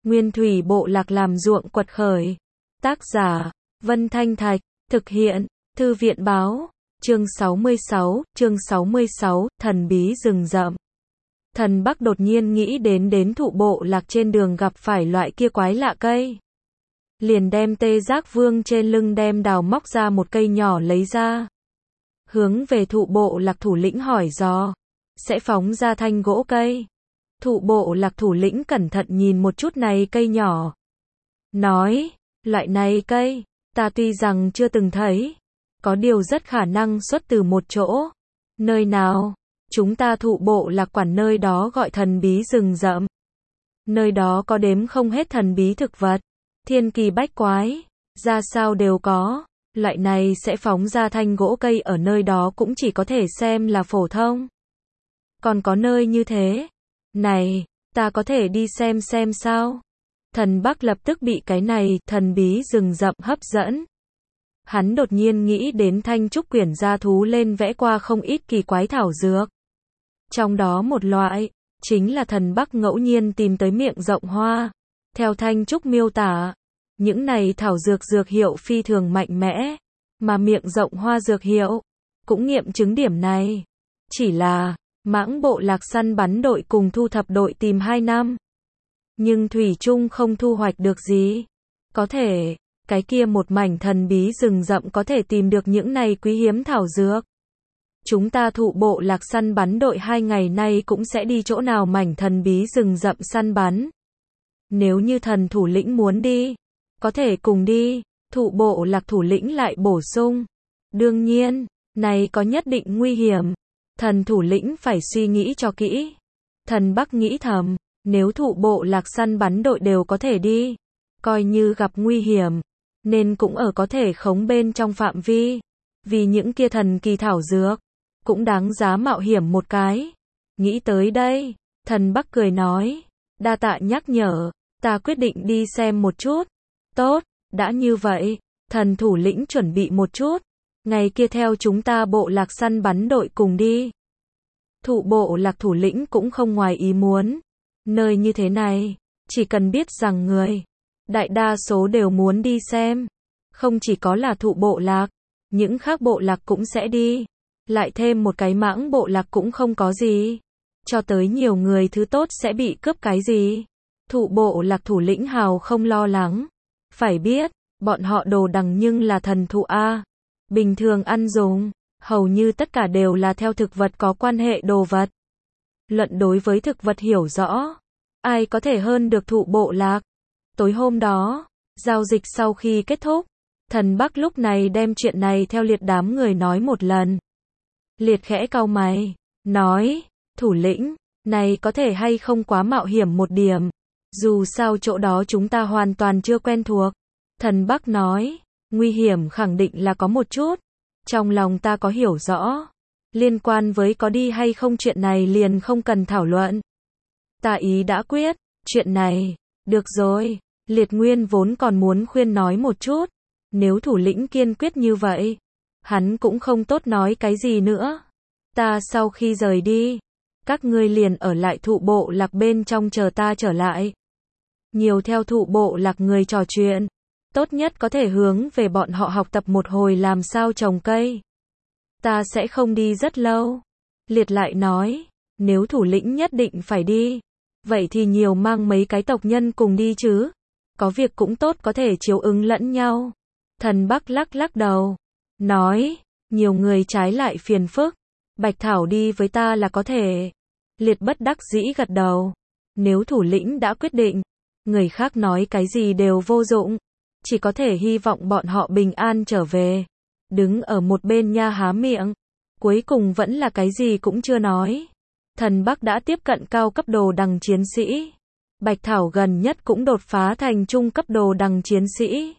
Nguyên thủy bộ lạc làm ruộng quật khởi. Tác giả, Vân Thanh Thạch, thực hiện, Thư viện báo, chương 66, thần bí rừng rậm. Thần Bắc đột nhiên nghĩ đến thụ bộ lạc trên đường gặp phải loại kia quái lạ cây. Liền đem tê giác vương trên lưng đem đào móc ra một cây nhỏ lấy ra. Hướng về thụ bộ lạc thủ lĩnh hỏi dò, sẽ phóng ra thanh gỗ cây. Thụ bộ lạc thủ lĩnh cẩn thận nhìn một chút này cây nhỏ. Nói, loại này cây, ta tuy rằng chưa từng thấy, có điều rất khả năng xuất từ một chỗ. Nơi nào? Chúng ta thụ bộ lạc quản nơi đó gọi thần bí rừng rậm. Nơi đó có đếm không hết thần bí thực vật, thiên kỳ bách quái, ra sao đều có. Loại này sẽ phóng ra thanh gỗ cây ở nơi đó cũng chỉ có thể xem là phổ thông. Còn có nơi như thế. Này, ta có thể đi xem sao? Thần Bắc lập tức bị cái này, thần bí rừng rậm hấp dẫn. Hắn đột nhiên nghĩ đến Thanh Trúc quyển gia thú lên vẽ qua không ít kỳ quái thảo dược. Trong đó một loại, chính là thần Bắc ngẫu nhiên tìm tới miệng rộng hoa. Theo Thanh Trúc miêu tả, những này thảo dược hiệu phi thường mạnh mẽ, mà miệng rộng hoa dược hiệu cũng nghiệm chứng điểm này. Chỉ là, mãng bộ lạc săn bắn đội cùng thu thập đội tìm 2 năm. Nhưng thủy chung không thu hoạch được gì. Có thể, cái kia một mảnh thần bí rừng rậm có thể tìm được những này quý hiếm thảo dược. Chúng ta thụ bộ lạc săn bắn đội 2 ngày nay cũng sẽ đi chỗ nào mảnh thần bí rừng rậm săn bắn. Nếu như thần thủ lĩnh muốn đi, có thể cùng đi. Thụ bộ lạc thủ lĩnh lại bổ sung. Đương nhiên, này có nhất định nguy hiểm. Thần thủ lĩnh phải suy nghĩ cho kỹ. Thần Bắc nghĩ thầm, nếu thụ bộ lạc săn bắn đội đều có thể đi, coi như gặp nguy hiểm, nên cũng ở có thể khống bên trong phạm vi. Vì những kia thần kỳ thảo dược, cũng đáng giá mạo hiểm một cái. Nghĩ tới đây, thần Bắc cười nói, đa tạ nhắc nhở, ta quyết định đi xem một chút. Tốt, đã như vậy, thần thủ lĩnh chuẩn bị một chút. Ngày kia theo chúng ta bộ lạc săn bắn đội cùng đi. Thụ bộ lạc thủ lĩnh cũng không ngoài ý muốn. Nơi như thế này, chỉ cần biết rằng người, đại đa số đều muốn đi xem. Không chỉ có là thụ bộ lạc, những khác bộ lạc cũng sẽ đi. Lại thêm một cái mãng bộ lạc cũng không có gì. Cho tới nhiều người thứ tốt sẽ bị cướp cái gì. Thụ bộ lạc thủ lĩnh hào không lo lắng. Phải biết, bọn họ đồ đằng nhưng là thần thụ A. Bình thường ăn dùng, hầu như tất cả đều là theo thực vật có quan hệ đồ vật. Luận đối với thực vật hiểu rõ, ai có thể hơn được thụ bộ lạc. Tối hôm đó, giao dịch sau khi kết thúc, thần Bắc lúc này đem chuyện này theo Liệt đám người nói một lần. Liệt khẽ cau mày, nói, thủ lĩnh, này có thể hay không quá mạo hiểm một điểm. Dù sao chỗ đó chúng ta hoàn toàn chưa quen thuộc. Thần Bắc nói, nguy hiểm khẳng định là có một chút. Trong lòng ta có hiểu rõ. Liên quan với có đi hay không chuyện này liền không cần thảo luận. Ta ý đã quyết, chuyện này, được rồi. Liệt Nguyên vốn còn muốn khuyên nói một chút. Nếu thủ lĩnh kiên quyết như vậy, hắn cũng không tốt nói cái gì nữa. Ta sau khi rời đi, các ngươi liền ở lại thụ bộ lạc bên trong chờ ta trở lại. Nhiều theo thụ bộ lạc người trò chuyện. Tốt nhất có thể hướng về bọn họ học tập một hồi làm sao trồng cây. Ta sẽ không đi rất lâu. Liệt lại nói, nếu thủ lĩnh nhất định phải đi, vậy thì nhiều mang mấy cái tộc nhân cùng đi chứ. Có việc cũng tốt có thể chiếu ứng lẫn nhau. Thần Bắc lắc đầu, nói, nhiều người trái lại phiền phức. Bạch Thảo đi với ta là có thể. Liệt bất đắc dĩ gật đầu. Nếu thủ lĩnh đã quyết định, người khác nói cái gì đều vô dụng. Chỉ có thể hy vọng bọn họ bình an trở về. Đứng ở một bên nha há miệng. Cuối cùng vẫn là cái gì cũng chưa nói. Thần Bắc đã tiếp cận cao cấp đồ đằng chiến sĩ. Bạch Thảo gần nhất cũng đột phá thành trung cấp đồ đằng chiến sĩ.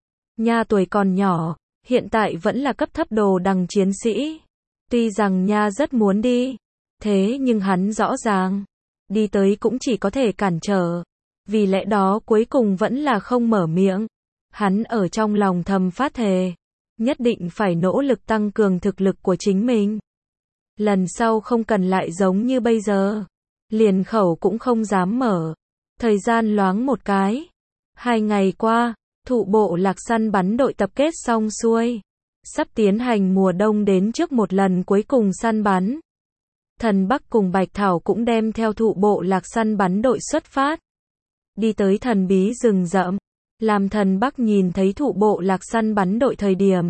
Nha tuổi còn nhỏ, hiện tại vẫn là cấp thấp đồ đằng chiến sĩ. Tuy rằng Nha rất muốn đi, thế nhưng hắn rõ ràng, đi tới cũng chỉ có thể cản trở. Vì lẽ đó cuối cùng vẫn là không mở miệng. Hắn ở trong lòng thầm phát thề, nhất định phải nỗ lực tăng cường thực lực của chính mình. Lần sau không cần lại giống như bây giờ, liền khẩu cũng không dám mở. Thời gian loáng một cái. 2 ngày qua, thụ bộ lạc săn bắn đội tập kết xong xuôi. Sắp tiến hành mùa đông đến trước một lần cuối cùng săn bắn. Thần Bắc cùng Bạch Thảo cũng đem theo thụ bộ lạc săn bắn đội xuất phát. Đi tới thần bí rừng rậm. Làm thần Bắc nhìn thấy thụ bộ lạc săn bắn đội thời điểm.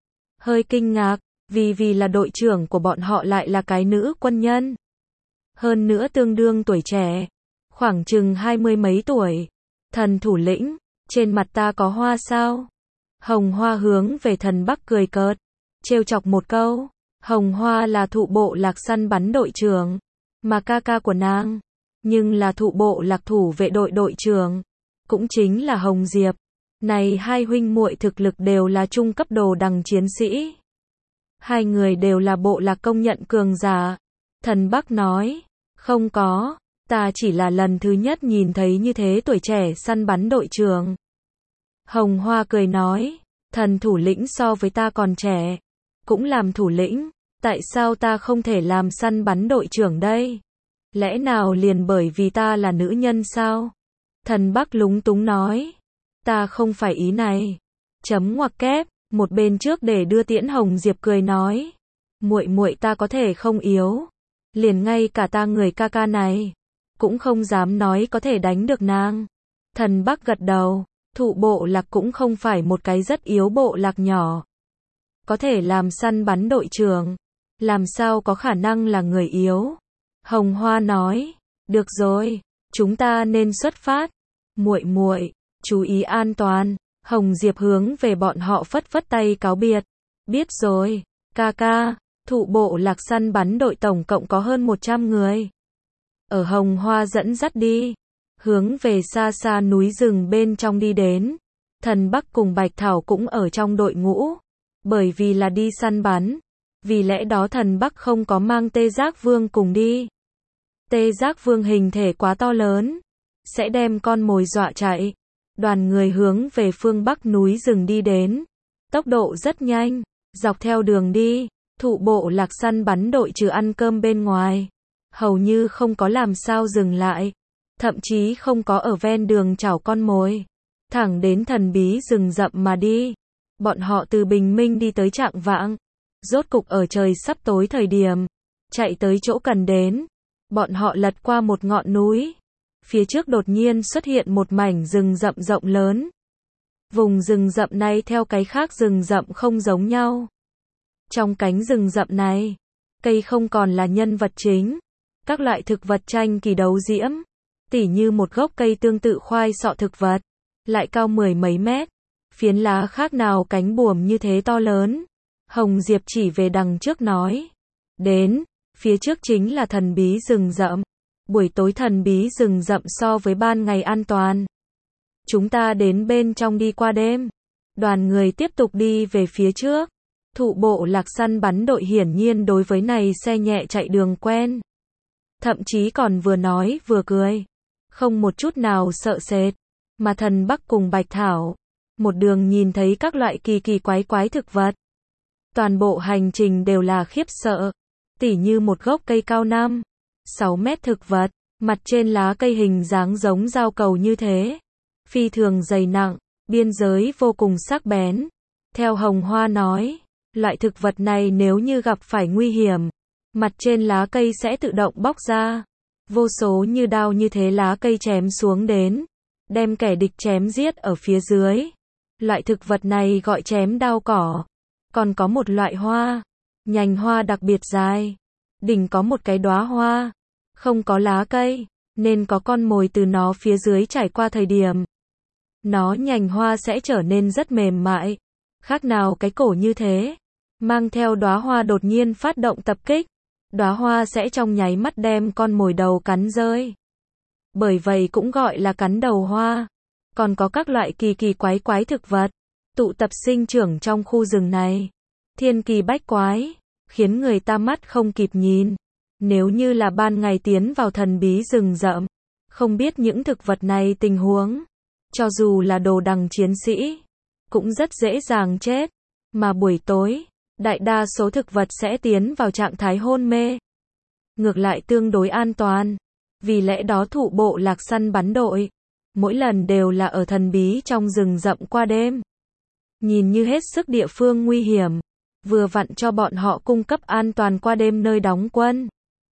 Hơi kinh ngạc, vì là đội trưởng của bọn họ lại là cái nữ quân nhân. Hơn nữa tương đương tuổi trẻ. Khoảng chừng 20 mấy tuổi. Thần thủ lĩnh, trên mặt ta có hoa sao? Hồng Hoa hướng về thần Bắc cười cợt, trêu chọc một câu. Hồng Hoa là thụ bộ lạc săn bắn đội trưởng, mà ca của nàng, nhưng là thụ bộ lạc thủ vệ đội đội trưởng, cũng chính là Hồng Diệp. Này hai huynh muội thực lực đều là trung cấp đồ đằng chiến sĩ. Hai người đều là bộ lạc công nhận cường giả. Thần Bắc nói, không có, ta chỉ là lần thứ nhất nhìn thấy như thế tuổi trẻ săn bắn đội trưởng. Hồng Hoa cười nói, thần thủ lĩnh so với ta còn trẻ, cũng làm thủ lĩnh, tại sao ta không thể làm săn bắn đội trưởng đây? Lẽ nào liền bởi vì ta là nữ nhân sao? Thần Bắc lúng túng nói, ta không phải ý này. Chấm ngoặc kép, một bên trước để đưa tiễn Hồng Diệp cười nói, muội muội ta có thể không yếu, liền ngay cả ta người ca này, cũng không dám nói có thể đánh được nàng. Thần Bắc gật đầu, thụ bộ lạc cũng không phải một cái rất yếu bộ lạc nhỏ. Có thể làm săn bắn đội trưởng, làm sao có khả năng là người yếu? Hồng Hoa nói, được rồi, chúng ta nên xuất phát. Muội muội, chú ý an toàn. Hồng Diệp hướng về bọn họ phất phất tay cáo biệt. Biết rồi, ca, thụ bộ lạc săn bắn đội tổng cộng có hơn 100 người. Ở Hồng Hoa dẫn dắt đi, hướng về xa xa núi rừng bên trong đi đến. Thần Bắc cùng Bạch Thảo cũng ở trong đội ngũ, bởi vì là đi săn bắn. Vì lẽ đó thần Bắc không có mang Tê Giác Vương cùng đi. Tê Giác Vương hình thể quá to lớn, sẽ đem con mồi dọa chạy. Đoàn người hướng về phương Bắc núi rừng đi đến, tốc độ rất nhanh, dọc theo đường đi, thụ bộ lạc săn bắn đội trừ ăn cơm bên ngoài, hầu như không có làm sao dừng lại, thậm chí không có ở ven đường chảo con mồi, thẳng đến thần bí rừng rậm mà đi. Bọn họ từ bình minh đi tới chạng vạng, rốt cục ở trời sắp tối thời điểm, chạy tới chỗ cần đến. Bọn họ lật qua một ngọn núi. Phía trước đột nhiên xuất hiện một mảnh rừng rậm rộng lớn. Vùng rừng rậm này theo cái khác rừng rậm không giống nhau. Trong cánh rừng rậm này, cây không còn là nhân vật chính. Các loại thực vật tranh kỳ đấu diễm, tỉ như một gốc cây tương tự khoai sọ thực vật, lại cao 10 mấy mét. Phiến lá khác nào cánh buồm như thế to lớn. Hồng Diệp chỉ về đằng trước nói. Đến, phía trước chính là thần bí rừng rậm. Buổi tối thần bí rừng rậm so với ban ngày an toàn. Chúng ta đến bên trong đi qua đêm. Đoàn người tiếp tục đi về phía trước. Thụ bộ lạc săn bắn đội hiển nhiên đối với này xe nhẹ chạy đường quen. Thậm chí còn vừa nói vừa cười. Không một chút nào sợ sệt. Mà thần Bắc cùng Bạch Thảo, một đường nhìn thấy các loại kỳ quái thực vật. Toàn bộ hành trình đều là khiếp sợ. Tỉ như một gốc cây cao 5-6 mét thực vật, mặt trên lá cây hình dáng giống dao cầu như thế. Phi thường dày nặng, biên giới vô cùng sắc bén. Theo Hồng Hoa nói, loại thực vật này nếu như gặp phải nguy hiểm, mặt trên lá cây sẽ tự động bóc ra. Vô số như đao như thế lá cây chém xuống đến, đem kẻ địch chém giết ở phía dưới. Loại thực vật này gọi chém đao cỏ. Còn có một loại hoa, nhành hoa đặc biệt dài. Đỉnh có một cái đóa hoa, không có lá cây, nên có con mồi từ nó phía dưới trải qua thời điểm. Nó nhành hoa sẽ trở nên rất mềm mại, khác nào cái cổ như thế. Mang theo đóa hoa đột nhiên phát động tập kích, đóa hoa sẽ trong nháy mắt đem con mồi đầu cắn rơi. Bởi vậy cũng gọi là cắn đầu hoa. Còn có các loại kỳ quái thực vật, tụ tập sinh trưởng trong khu rừng này. Thiên kỳ bách quái, khiến người ta mắt không kịp nhìn. Nếu như là ban ngày tiến vào thần bí rừng rậm, không biết những thực vật này tình huống, cho dù là đồ đằng chiến sĩ, cũng rất dễ dàng chết. Mà buổi tối, đại đa số thực vật sẽ tiến vào trạng thái hôn mê. Ngược lại tương đối an toàn. Vì lẽ đó thụ bộ lạc săn bắn đội, mỗi lần đều là ở thần bí trong rừng rậm qua đêm. Nhìn như hết sức địa phương nguy hiểm, vừa vặn cho bọn họ cung cấp an toàn qua đêm nơi đóng quân.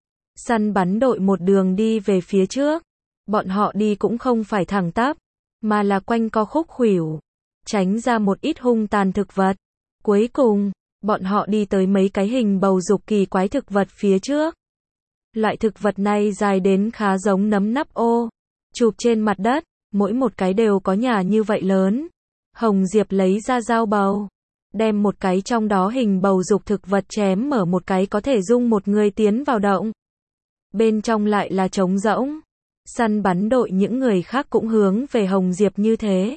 Săn bắn đội một đường đi về phía trước, bọn họ đi cũng không phải thẳng tắp, mà là quanh co khúc khuỷu, tránh ra một ít hung tàn thực vật. Cuối cùng, bọn họ đi tới mấy cái hình bầu dục kỳ quái thực vật phía trước. Loại thực vật này dài đến khá giống nấm nắp ô, chụp trên mặt đất, mỗi một cái đều có nhà như vậy lớn. Hồng Diệp lấy ra dao bầu, đem một cái trong đó hình bầu dục thực vật chém mở một cái có thể dung một người tiến vào động. Bên trong lại là trống rỗng. Săn bắn đội những người khác cũng hướng về Hồng Diệp như thế.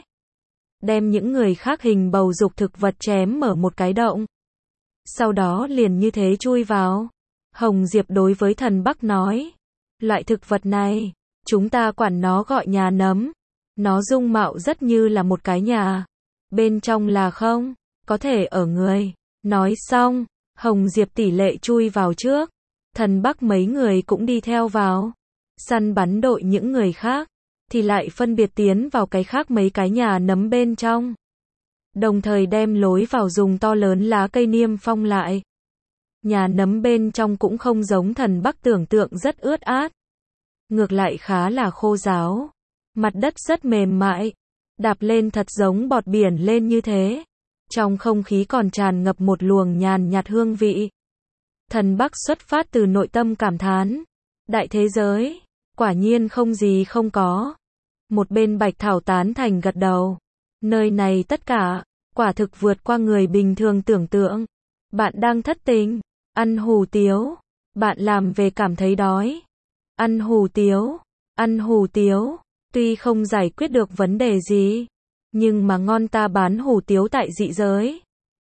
Đem những người khác hình bầu dục thực vật chém mở một cái động. Sau đó liền như thế chui vào. Hồng Diệp đối với thần Bắc nói. Loại thực vật này, chúng ta quản nó gọi nhà nấm. Nó dung mạo rất như là một cái nhà. Bên trong là không, có thể ở người. Nói xong, Hồng Diệp tỷ lệ chui vào trước. Thần Bắc mấy người cũng đi theo vào. Săn bắn đội những người khác, thì lại phân biệt tiến vào cái khác mấy cái nhà nấm bên trong. Đồng thời đem lối vào dùng to lớn lá cây niêm phong lại. Nhà nấm bên trong cũng không giống thần Bắc tưởng tượng rất ướt át. Ngược lại khá là khô ráo. Mặt đất rất mềm mại. Đạp lên thật giống bọt biển lên như thế. Trong không khí còn tràn ngập một luồng nhàn nhạt hương vị. Thần Bắc xuất phát từ nội tâm cảm thán. Đại thế giới, quả nhiên không gì không có. Một bên Bạch Thảo tán thành gật đầu. Nơi này tất cả, quả thực vượt qua người bình thường tưởng tượng. Bạn đang thất tình, ăn hủ tiếu. Bạn làm về cảm thấy đói. Ăn hủ tiếu, ăn hủ tiếu. Tuy không giải quyết được vấn đề gì, nhưng mà ngon ta bán hủ tiếu tại dị giới.